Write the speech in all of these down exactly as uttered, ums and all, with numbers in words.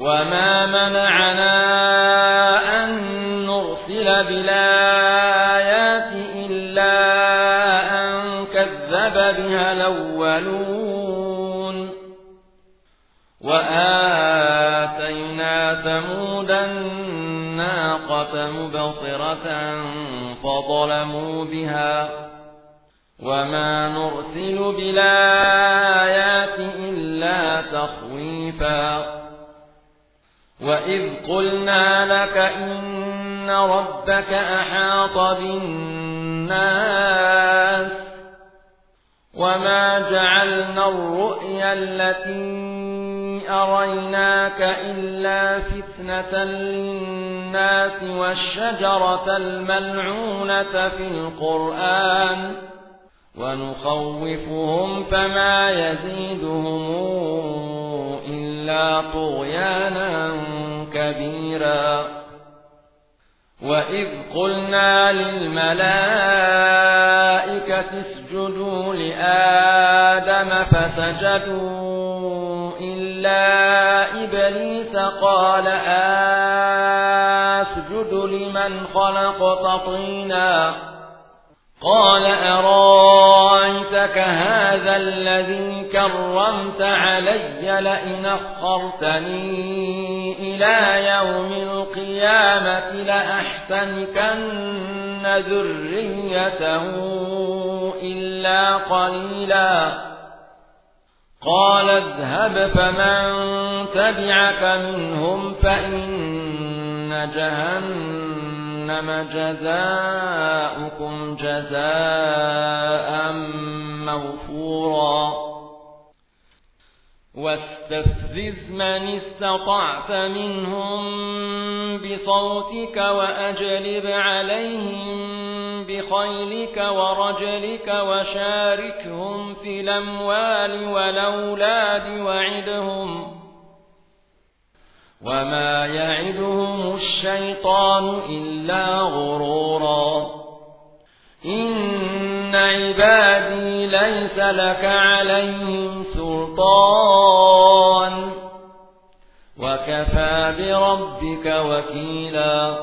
وما منعنا أن نرسل بالآيات إلا أن كذب بها الأولون وآتينا ثمود الناقة مبصرة فظلموا بها وما نرسل بالآيات إلا تخويفا وإذ قلنا لك إن ربك أحاط بالناس وما جعلنا الرؤيا التي أريناك إلا فتنة للناس والشجرة الملعونة في القرآن ونخوفهم فما يزيدهم إلا طغيانا كبيرا وإذ قلنا للملائكة اسجدوا لآدم فسجدوا إلا إبليس قال أسجد لمن خلقت طينا قال أرأيتك هذا الذي كرمت علي لئن أخرتني إلى يوم القيامة لأحتنكن ذريته إلا قليلا قال اذهب فمن تبعك منهم فإن جهنم جزاؤكم جزاء موفورا واستفزز من استطعت منهم بصوتك وأجلب عليهم بخيلك ورجلك وشاركهم في الأموال والأولاد وعدهم وما يعدهم الشيطان إلا غرورا إن عبادي ليس لك عليهم سلطان وكفى بربك وكيلا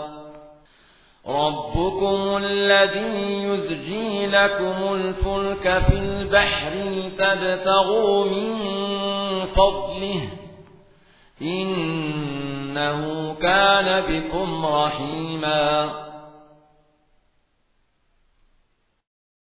ربكم الذي يزجي لكم الفلك في البحر لتبتغوا من فضله إنه كان بكم رحيما